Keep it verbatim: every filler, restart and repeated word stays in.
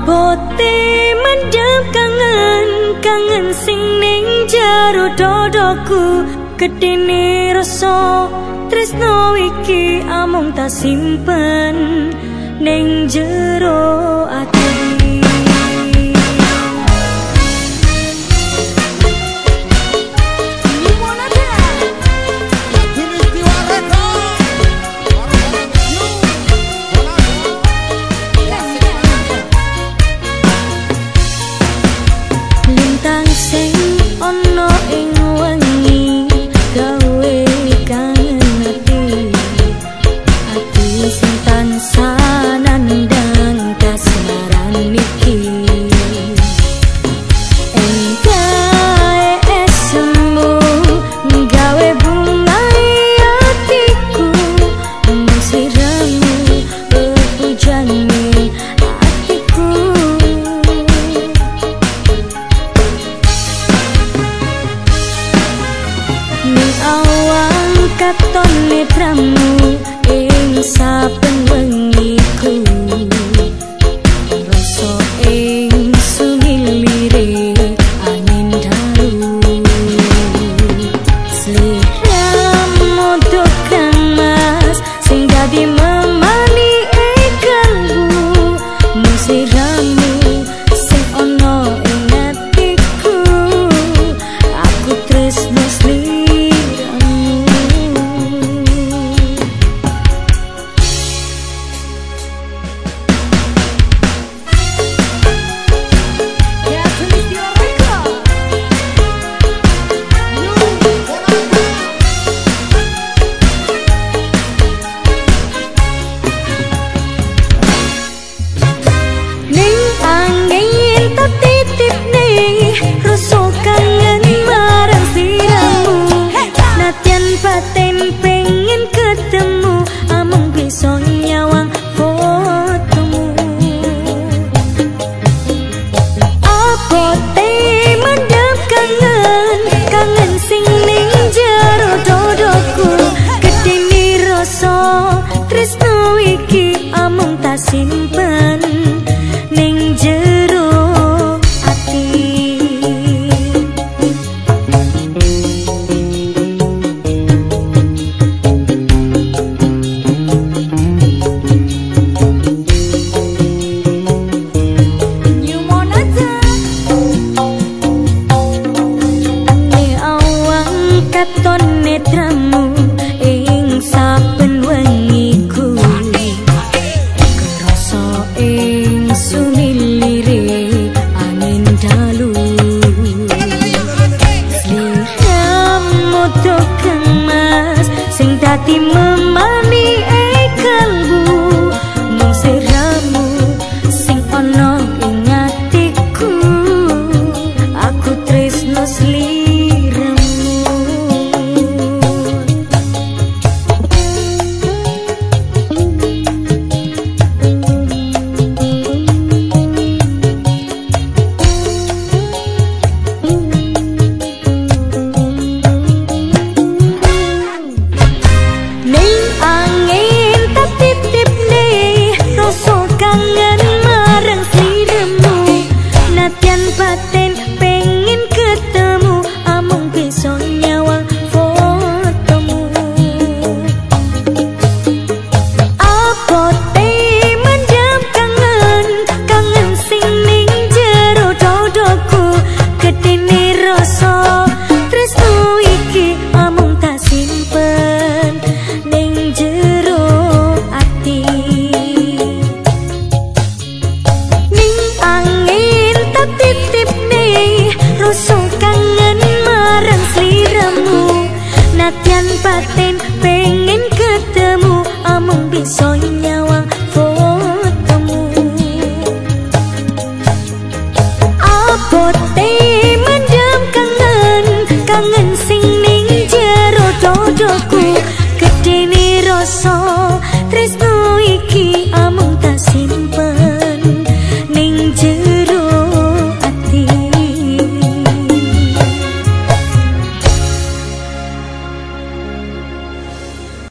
abote mendem kangen kangen sing ning jero dodoku gedene rasa tresno iki amung tak simpen ning jero ati. Katon netramu ing saben wengiku rasa ing sumilire angin dalu sliramu dokang mas sing dadi memani kalbu musiramu sing ono ing atiku aku tresno paten pengen ketemu amung bisa nyawang fotomu abote mendem kangen kangen sing ning jero dodoku gedene rasa tresno iki amung tak simpen